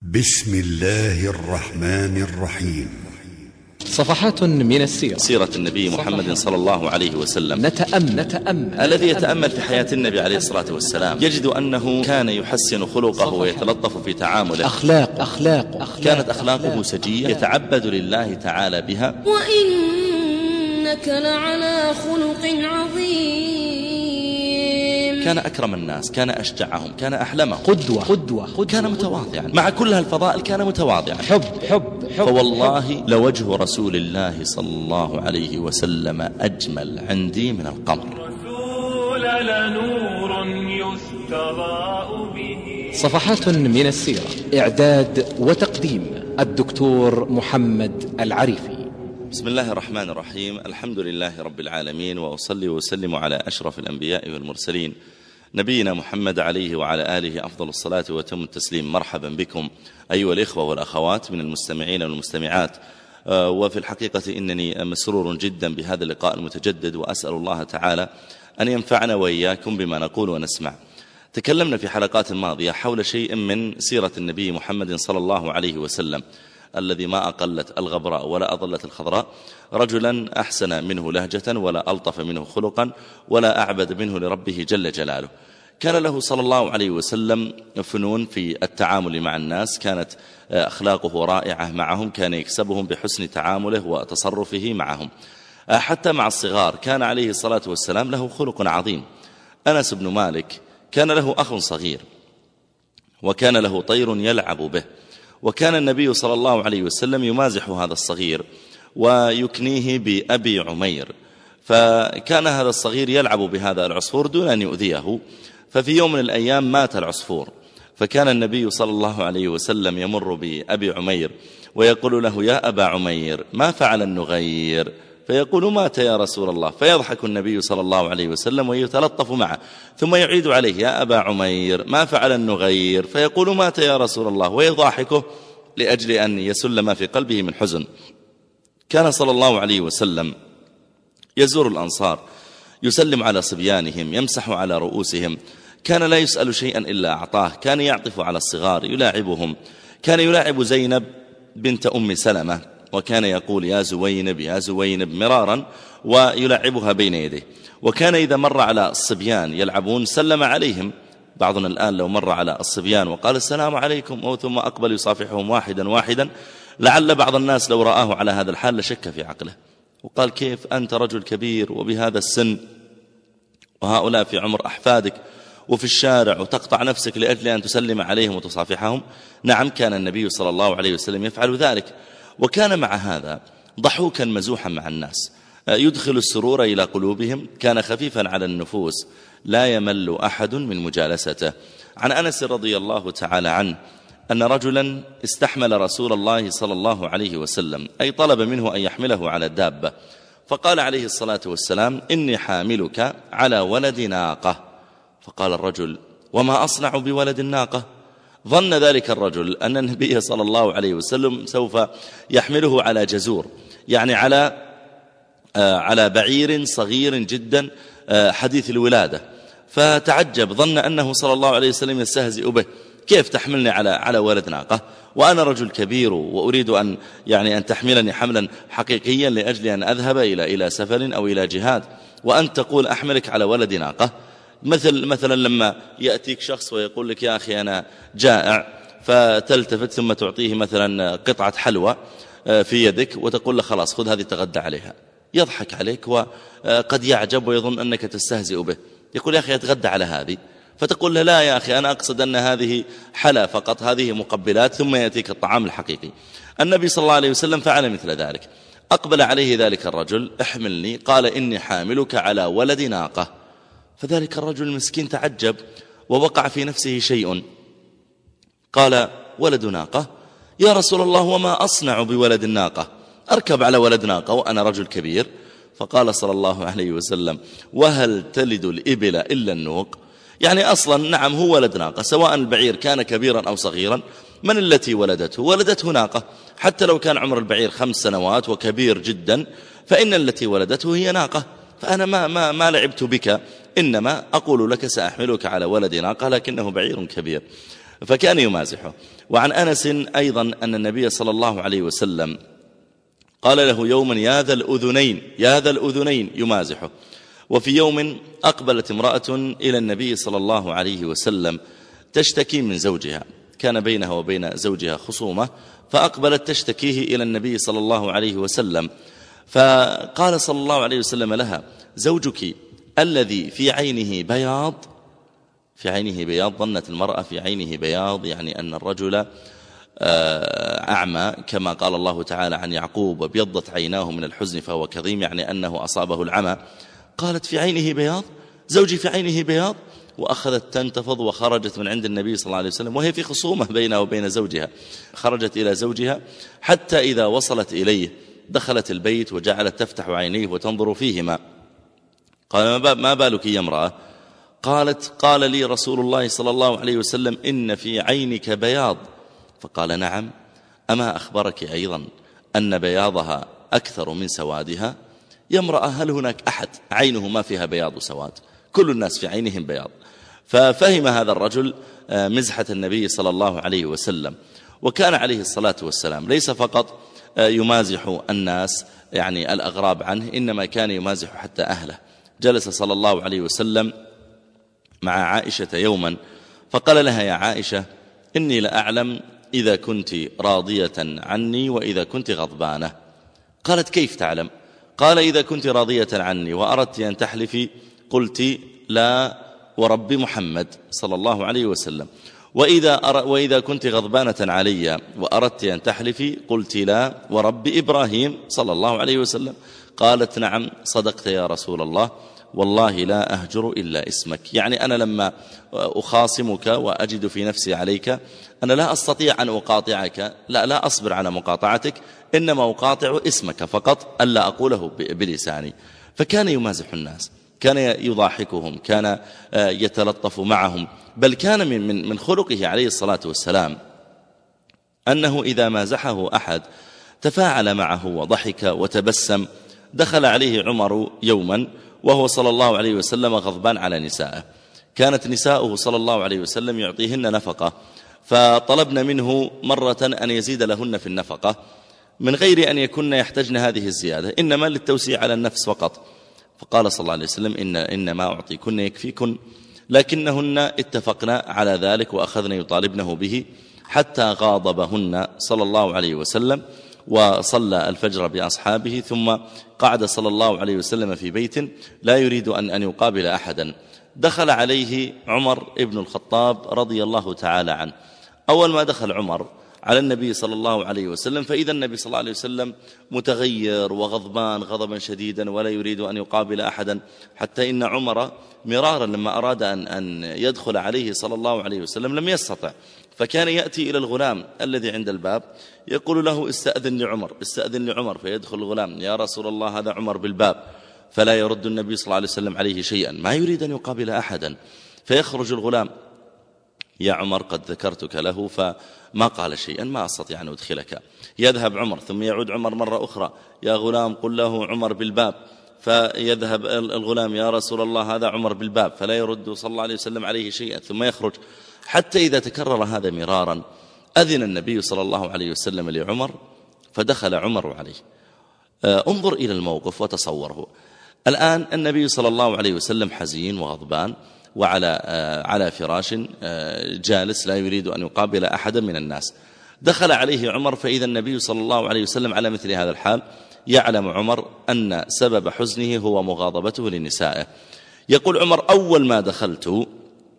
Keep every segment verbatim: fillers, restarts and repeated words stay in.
بسم الله الرحمن الرحيم. صفحات من السيرة. سيرة النبي محمد صلى الله عليه وسلم. نتأمل, نتأمل الذي يتأمل في حياة النبي عليه الصلاة والسلام يجد أنه كان يحسن خلقه ويتلطف في تعامله. أخلاق أخلاق, أخلاق كانت أخلاقه سجية يتعبد لله تعالى بها. وإنك لعلى خلق عظيم. كان أكرم الناس، كان أشجعهم، كان أحلمهم، قدوة, قدوة, قدوة كان متواضعا مع كل هالفضائل، كان متواضعا. حب حب, حب فوالله لوجه رسول الله صلى الله عليه وسلم أجمل عندي من القمر. لنور يستضاء به. صفحات من السيرة. إعداد وتقديم الدكتور محمد العريفي. بسم الله الرحمن الرحيم. الحمد لله رب العالمين، وأصلي وسلم على أشرف الأنبياء والمرسلين نبينا محمد عليه وعلى آله أفضل الصلاة وتم التسليم. مرحبا بكم أيها الإخوة والأخوات من المستمعين والمستمعات. وفي الحقيقة إنني مسرور جدا بهذا اللقاء المتجدد، وأسأل الله تعالى أن ينفعنا وإياكم بما نقول ونسمع. تكلمنا في حلقات ماضية حول شيء من سيرة النبي محمد صلى الله عليه وسلم، الذي ما أقلت الغبراء ولا أضلت الخضراء، رجلا أحسن منه لهجة ولا ألطف منه خلقا ولا أعبد منه لربه جل جلاله. كان له صلى الله عليه وسلم فنون في التعامل مع الناس، كانت أخلاقه رائعة معهم، كان يكسبهم بحسن تعامله وتصرفه معهم. حتى مع الصغار كان عليه الصلاة والسلام له خلق عظيم. أنس بن مالك كان له أخ صغير، وكان له طير يلعب به، وكان النبي صلى الله عليه وسلم يمازح هذا الصغير ويكنيه بأبي عمير. فكان هذا الصغير يلعب بهذا العصفور دون أن يؤذيه، ففي يوم من الأيام مات العصفور، فكان النبي صلى الله عليه وسلم يمر بأبي عمير ويقول له: يا أبا عمير، ما فعل النغير؟ فيقول: مات يا رسول الله. فيضحك النبي صلى الله عليه وسلم ويتلطف معه، ثم يعيد عليه: يا أبا عمير، ما فعل النغير؟ فيقول: مات يا رسول الله، ويضحكه لأجل أن يسل ما في قلبه من حزن. كان صلى الله عليه وسلم يزور الأنصار، يسلم على صبيانهم، يمسح على رؤوسهم، كان لا يسأل شيئا إلا أعطاه، كان يعطف على الصغار، يلاعبهم. كان يلاعب زينب بنت أم سلمة، وكان يقول: يا زوينب يا زوينب مرارا، ويلعبها بين يديه. وكان إذا مر على الصبيان يلعبون سلم عليهم. بعضنا الآن لو مر على الصبيان وقال: السلام عليكم، أو ثم أقبل يصافحهم واحدا واحدا، لعل بعض الناس لو رآه على هذا الحال لشك في عقله وقال: كيف أنت رجل كبير وبهذا السن، وهؤلاء في عمر أحفادك، وفي الشارع، وتقطع نفسك لأجل أن تسلم عليهم وتصافحهم؟ نعم، كان النبي صلى الله عليه وسلم يفعل ذلك. وكان مع هذا ضحوكا مزوحا مع الناس، يدخل السرور إلى قلوبهم، كان خفيفا على النفوس، لا يمل أحد من مجالسته. عن أنس رضي الله تعالى عنه أن رجلا استحمل رسول الله صلى الله عليه وسلم، أي طلب منه أن يحمله على الدابة، فقال عليه الصلاة والسلام: إني حاملك على ولد ناقة. فقال الرجل: وما أصنع بولد الناقة؟ ظن ذلك الرجل أن النبي صلى الله عليه وسلم سوف يحمله على جزور، يعني على على بعير صغير جدا حديث الولادة، فتعجب، ظن أنه صلى الله عليه وسلم يستهزئ به: كيف تحملني على على ولد ناقة وأنا رجل كبير وأريد أن يعني أن تحملني حملا حقيقيا لأجل أن أذهب إلى إلى سفر أو إلى جهاد، وأنت تقول أحملك على ولد ناقة؟ مثل مثلا لما يأتيك شخص ويقول لك: يا أخي أنا جائع، فتلتفت ثم تعطيه مثلا قطعة حلوى في يدك وتقول له: خلاص خذ هذه تغدى عليها. يضحك عليك وقد يعجب ويظن أنك تستهزئ به، يقول: يا أخي أتغدى على هذه، فتقول له: لا يا أخي، أنا أقصد أن هذه حلا فقط، هذه مقبلات، ثم يأتيك الطعام الحقيقي. النبي صلى الله عليه وسلم فعل مثل ذلك، أقبل عليه ذلك الرجل: احملني. قال: إني حاملك على ولد ناقة. فذلك الرجل المسكين تعجب ووقع في نفسه شيء، قال: ولد ناقة يا رسول الله، وما أصنع بولد الناقة؟ أركب على ولد ناقة وأنا رجل كبير؟ فقال صلى الله عليه وسلم: وهل تلد الإبل إلا النوق؟ يعني أصلا نعم هو ولد ناقة، سواء البعير كان كبيرا أو صغيرا، من التي ولدته؟ ولدته ناقة، حتى لو كان عمر البعير خمس سنوات وكبير جدا، فإن التي ولدته هي ناقة. فأنا ما, ما, ما لعبت بك، إنما أقول لك سأحملك على ولد ناقة، لكنه بعير كبير. فكان يمازحه. وعن أنس أيضا أن النبي صلى الله عليه وسلم قال له يوما يا ذا الأذنين يا ذا الأذنين يمازحه. وفي يوم أقبلت امرأة إلى النبي صلى الله عليه وسلم تشتكي من زوجها، كان بينها وبين زوجها خصومة، فأقبلت تشتكيه إلى النبي صلى الله عليه وسلم، فقال صلى الله عليه وسلم لها زوجك الذي في عينه بياض، في عينه بياض، ظنت المرأة في عينه بياض يعني أن الرجل أعمى، كما قال الله تعالى عن يعقوب وبيضت عيناه من الحزن فهو كظيم، يعني أنه أصابه العمى. قالت في عينه بياض، زوجي في عينه بياض، وأخذت تنتفض وخرجت من عند النبي صلى الله عليه وسلم وهي في خصومة بينها وبين زوجها. خرجت إلى زوجها حتى إذا وصلت إليه دخلت البيت وجعلت تفتح عينيه وتنظر فيهما. قال ما بالك يا امرأة؟ قالت قال لي رسول الله صلى الله عليه وسلم إن في عينك بياض. فقال نعم، أما أخبرك أيضا أن بياضها أكثر من سوادها؟ يا امرأة هل هناك أحد عينه ما فيها بياض وسواد؟ كل الناس في عينهم بياض. ففهم هذا الرجل مزحة النبي صلى الله عليه وسلم. وكان عليه الصلاة والسلام ليس فقط يمازح الناس يعني الأغراب عنه، إنما كان يمازح حتى أهله. جلس صلى الله عليه وسلم مع عائشة يوما فقال لها يا عائشة إني لأعلم إذا كنت راضية عني وإذا كنت غضبانة. قالت كيف تعلم؟ قال إذا كنت راضية عني وأردت أن تحلفي قلت لا ورب محمد صلى الله عليه وسلم، وإذا, وإذا كنت غضبانة علي وأردت أن تحلفي قلت لا ورب إبراهيم صلى الله عليه وسلم. قالت نعم صدقت يا رسول الله، والله لا أهجر إلا اسمك. يعني أنا لما أخاصمك وأجد في نفسي عليك أنا لا أستطيع أن أقاطعك، لا لا أصبر على مقاطعتك، إنما أقاطع اسمك فقط ألا أقوله بلساني. فكان يمازح الناس، كان يضاحكهم، كان يتلطف معهم، بل كان من من من خلقه عليه الصلاة والسلام أنه إذا مازحه أحد تفاعل معه وضحك وتبسم. دخل عليه عمر يوما وهو صلى الله عليه وسلم غضبان على نسائه، كانت نساؤه صلى الله عليه وسلم يعطيهن نفقة، فطلبن منه مرة أن يزيد لهن في النفقة من غير أن يكن يحتجن هذه الزيادة، إنما للتوسيع على النفس فقط. فقال صلى الله عليه وسلم إن, إن ما أعطيكن يكفيكن، لكنهن اتفقنا على ذلك وأخذن يطالبنه به حتى غاضبهن صلى الله عليه وسلم وصلى الفجر بأصحابه، ثم قعد صلى الله عليه وسلم في بيت لا يريد أن, أن يقابل أحدا. دخل عليه عمر ابن الخطاب رضي الله تعالى عنه. أول ما دخل عمر على النبي صلى الله عليه وسلم فإذا النبي صلى الله عليه وسلم متغير وغضبان غضبا شديدا ولا يريد أن يقابل أحدا، حتى إن عمر مرارا لما أراد أن, أن يدخل عليه صلى الله عليه وسلم لم يستطع، فكان يأتي إلى الغلام الذي عند الباب يقول له استأذن لعمر استأذن لعمر، فيدخل الغلام يا رسول الله هذا عمر بالباب، فلا يرد النبي صلى الله عليه وسلم عليه شيئا، ما يريد أن يقابل أحدا. فيخرج الغلام يا عمر قد ذكرتك له فما قال شيئا ما أستطيع أن أدخلك. يذهب عمر ثم يعود عمر مرة أخرى يا غلام قل له عمر بالباب، فيذهب الغلام يا رسول الله هذا عمر بالباب، فلا يرد صلى الله عليه وسلم عليه شيئا، ثم يخرج. حتى إذا تكرر هذا مرارا أذن النبي صلى الله عليه وسلم لعمر فدخل عمر عليه. انظر إلى الموقف وتصوره. الآن النبي صلى الله عليه وسلم حزين وغضبان وعلى على فراش جالس لا يريد أن يقابل أحدا من الناس. دخل عليه عمر فإذا النبي صلى الله عليه وسلم على مثل هذا الحال. يعلم عمر أن سبب حزنه هو مغاضبته لنسائه. يقول عمر أول ما دخلت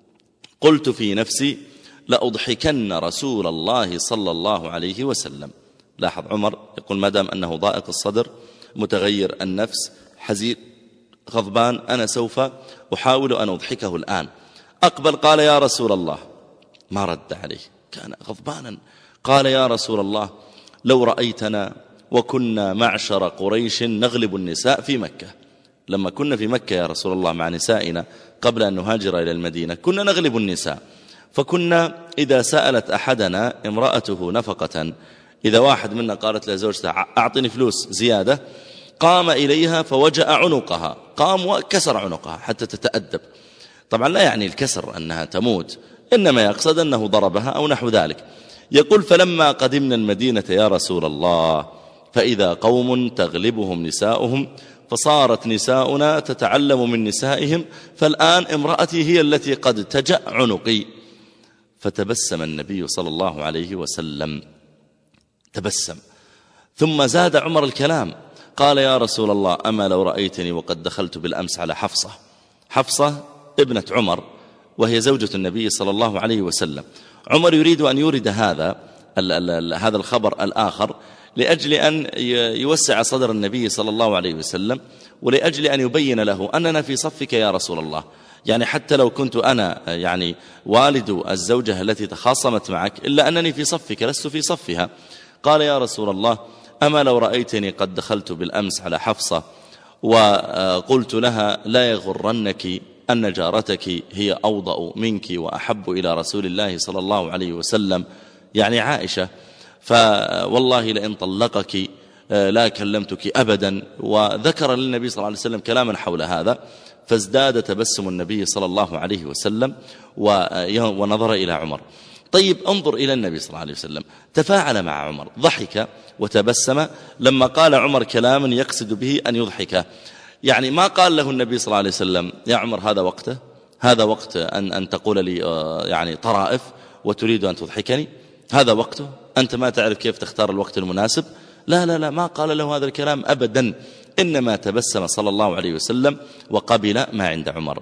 قلت في نفسي لأضحكن رسول الله صلى الله عليه وسلم. لاحظ عمر يقول ما دام أنه ضائق الصدر متغير النفس حزين غضبان أنا سوف أحاول أن أضحكه الآن. أقبل قال يا رسول الله، ما رد عليه كان غضبانا. قال يا رسول الله لو رأيتنا وكنا معشر قريش نغلب النساء في مكة. لما كنا في مكة يا رسول الله مع نسائنا قبل أن نهاجر إلى المدينة كنا نغلب النساء، فكنا إذا سألت أحدنا امرأته نفقة، إذا واحد منا قالت لزوجته أعطني فلوس زيادة قام إليها فوجأ عنقها، قام وكسر عنقها حتى تتأدب. طبعا لا يعني الكسر أنها تموت، إنما يقصد أنه ضربها أو نحو ذلك. يقول فلما قدمنا المدينة يا رسول الله فإذا قوم تغلبهم نساؤهم فصارت نساؤنا تتعلم من نسائهم فالآن امرأتي هي التي قد تجأ عنقي. فتبسم النبي صلى الله عليه وسلم، تبسم، ثم زاد عمر الكلام، قال يا رسول الله أما لو رأيتني وقد دخلت بالأمس على حفصة. حفصة ابنة عمر وهي زوجة النبي صلى الله عليه وسلم. عمر يريد أن يورد هذا هذا الخبر الآخر لأجل أن يوسع صدر النبي صلى الله عليه وسلم، ولأجل أن يبين له أننا في صفك يا رسول الله. يعني حتى لو كنت أنا يعني والد الزوجة التي تخاصمت معك إلا أنني في صفك لست في صفها. قال يا رسول الله أما لو رأيتني قد دخلت بالأمس على حفصة وقلت لها لا يغرنك أن جارتك هي أوضأ منك وأحب إلى رسول الله صلى الله عليه وسلم، يعني عائشة، فوالله لئن طلقك لا كلمتك أبدا. وذكر للنبي صلى الله عليه وسلم كلاما حول هذا، فازداد تبسم النبي صلى الله عليه وسلم ونظر إلى عمر. طيب انظر إلى النبي صلى الله عليه وسلم، تفاعل مع عمر، ضحك وتبسم لما قال عمر كلاما يقصد به أن يضحكه. يعني ما قال له النبي صلى الله عليه وسلم يا عمر هذا وقته، هذا وقت أن, أن تقول لي يعني طرائف وتريد أن تضحكني، هذا وقته، أنت ما تعرف كيف تختار الوقت المناسب. لا لا لا، ما قال له هذا الكلام أبدا، إنما تبسم صلى الله عليه وسلم وقبل ما عند عمر.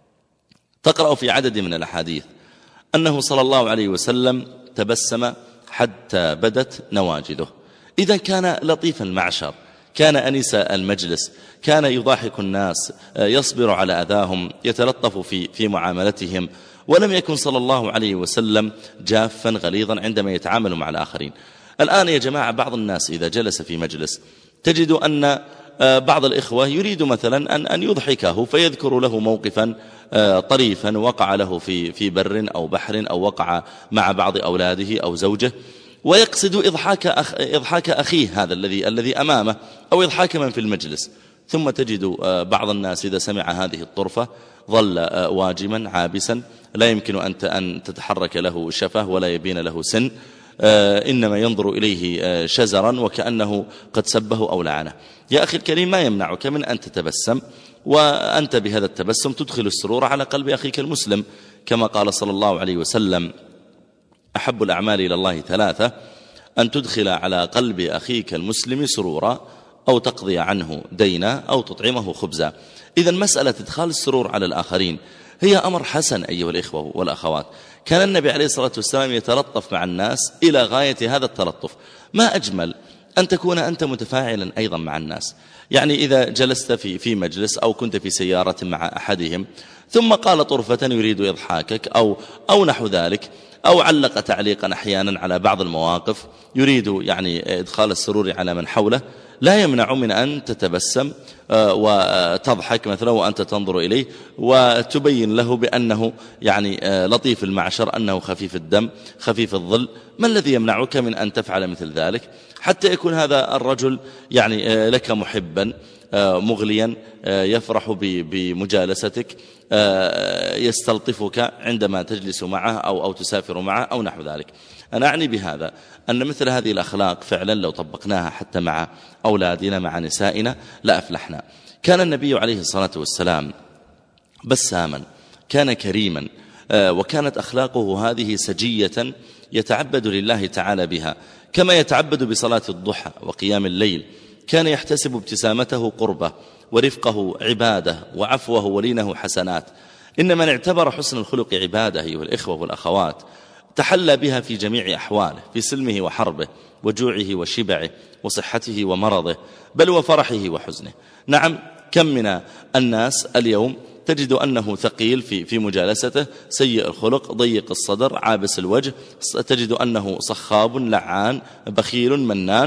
تقرأ في عدد من الأحاديث أنه صلى الله عليه وسلم تبسم حتى بدت نواجذه. إذا كان لطيف المعشر، كان أنيس المجلس، كان يضاحك الناس، يصبر على أذاهم، يتلطف في في معاملتهم، ولم يكن صلى الله عليه وسلم جافا غليظا عندما يتعامل مع الآخرين. الآن يا جماعة بعض الناس إذا جلس في مجلس تجد أن بعض الإخوة يريد مثلا أن أن يضحكه فيذكر له موقفا طريفا وقع له في في بر أو بحر أو وقع مع بعض أولاده أو زوجه، ويقصد إضحاك أخ إضحاك أخيه هذا الذي الذي أمامه أو إضحاك من في المجلس. ثم تجد بعض الناس إذا سمع هذه الطرفة ظل واجما عابسا، لا يمكن أن أن تتحرك له شفة ولا يبين له سن، إنما ينظر إليه شزرا وكأنه قد سبه أو لعنه. يا أخي الكريم، ما يمنعك من أن تتبسم، وأنت بهذا التبسم تدخل السرور على قلب أخيك المسلم، كما قال صلى الله عليه وسلم أحب الأعمال إلى الله ثلاثة: أن تدخل على قلب أخيك المسلم سرورا، أو تقضي عنه دينا، أو تطعمه خبزا. إذن مسألة إدخال السرور على الآخرين هي أمر حسن أيها الإخوة والأخوات. كان النبي عليه الصلاة والسلام يتلطف مع الناس إلى غاية هذا التلطف. ما أجمل أن تكون أنت متفاعلا أيضا مع الناس. يعني إذا جلست في في مجلس أو كنت في سيارة مع أحدهم ثم قال طرفة يريد إضحاكك أو أو نحو ذلك، أو علق تعليقا أحيانا على بعض المواقف يريد يعني إدخال السرور على من حوله، لا يمنع من أن تتبسم وتضحك مثلا وأنت تنظر إليه، وتبين له بأنه يعني لطيف المعشر، أنه خفيف الدم خفيف الظل. ما الذي يمنعك من أن تفعل مثل ذلك حتى يكون هذا الرجل يعني لك محبا مغليا، يفرح بمجالستك، يستلطفك عندما تجلس معه أو أو تسافر معه أو نحو ذلك. أنا أعني بهذا أن مثل هذه الأخلاق فعلا لو طبقناها حتى مع أولادنا مع نسائنا لا أفلحنا. كان النبي عليه الصلاة والسلام بساما، كان كريما، وكانت أخلاقه هذه سجية يتعبد لله تعالى بها، كما يتعبد بصلاة الضحى وقيام الليل. كان يحتسب ابتسامته قربة، ورفقه عبادة، وعفوه ولينه حسنات. إن من اعتبر حسن الخلق عبادة أيها الإخوة والأخوات تحلى بها في جميع أحواله، في سلمه وحربه، وجوعه وشبعه، وصحته ومرضه، بل وفرحه وحزنه. نعم، كم من الناس اليوم تجد أنه ثقيل في في مجالسته، سيء الخلق، ضيق الصدر، عابس الوجه، تجد أنه صخاب لعان بخيل منان،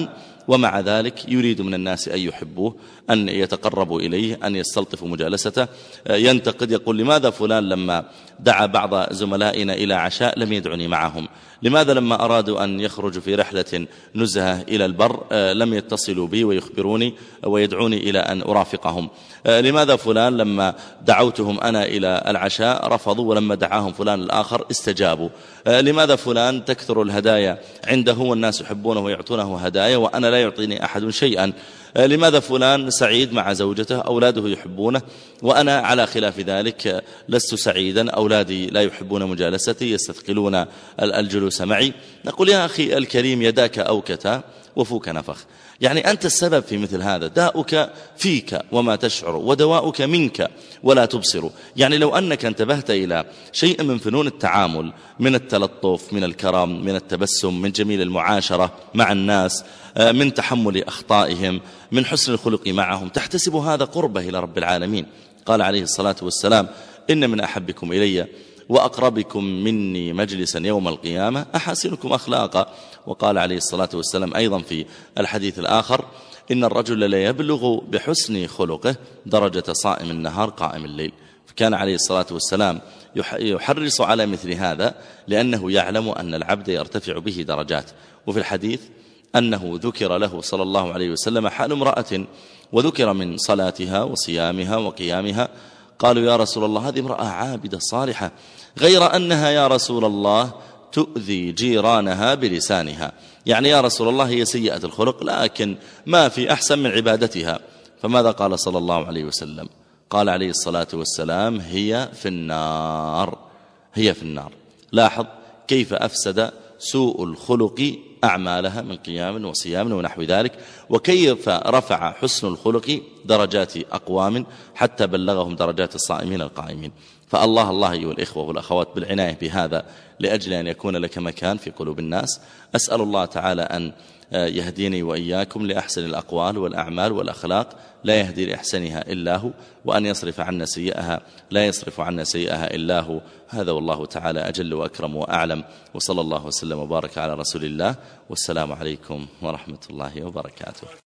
ومع ذلك يريد من الناس أن يحبوه، أن يتقربوا إليه، أن يستلطفوا مجالسته. ينتقد يقول: لماذا فلان لما دعا بعض زملائنا إلى عشاء لم يدعني معهم؟ لماذا لما أرادوا أن يخرجوا في رحلة نزهة إلى البر لم يتصلوا بي ويخبروني ويدعوني إلى أن أرافقهم؟ لماذا فلان لما دعوتهم أنا إلى العشاء رفضوا ولما دعاهم فلان الآخر استجابوا؟ لماذا فلان تكثر الهدايا عنده والناس يحبونه ويعطونه هدايا وأنا لا يعطيني أحد شيئا؟ لماذا فلان سعيد مع زوجته أولاده يحبونه وأنا على خلاف ذلك لست سعيدا، أولادي لا يحبون مجالستي يستثقلون الجلوس معي؟ نقول: يا أخي الكريم، يداك أوكتا وفوك نفخ. يعني أنت السبب في مثل هذا، داؤك فيك وما تشعر ودواؤك منك ولا تبصر. يعني لو أنك انتبهت إلى شيء من فنون التعامل، من التلطف، من الكرم، من التبسم، من جميل المعاشرة مع الناس، من تحمل أخطائهم، من حسن الخلق معهم، تحتسب هذا قربة إلى رب العالمين. قال عليه الصلاة والسلام: إن من أحبكم إلي وأقربكم مني مجلسا يوم القيامة أحسنكم أخلاقا. وقال عليه الصلاة والسلام أيضا في الحديث الآخر: إن الرجل لا يبلغ بحسن خلقه درجة صائم النهار قائم الليل. فكان عليه الصلاة والسلام يحرص على مثل هذا لأنه يعلم أن العبد يرتفع به درجات. وفي الحديث أنه ذكر له صلى الله عليه وسلم حال امرأة وذكر من صلاتها وصيامها وقيامها، قالوا: يا رسول الله، هذه امرأة عابدة صالحة، غير أنها يا رسول الله تؤذي جيرانها بلسانها. يعني يا رسول الله هي سيئة الخلق لكن ما في أحسن من عبادتها. فماذا قال صلى الله عليه وسلم؟ قال عليه الصلاة والسلام: هي في النار، هي في النار. لاحظ كيف أفسد سوء الخلق أعمالها من قيام وصيام ونحو ذلك، وكيف رفع حسن الخلق درجات أقوام حتى بلغهم درجات الصائمين القائمين. فالله الله أيها الإخوة والأخوات بالعناية بهذا لأجل أن يكون لك مكان في قلوب الناس. أسأل الله تعالى أن يهديني وإياكم لأحسن الأقوال والأعمال والأخلاق لا يهدي لأحسنها إلا هو، وأن يصرف عنا سيئها لا يصرف عنا سيئها إلا هو. هذا والله تعالى أجل وأكرم وأعلم، وصلى الله وسلم وبارك على رسول الله، والسلام عليكم ورحمة الله وبركاته.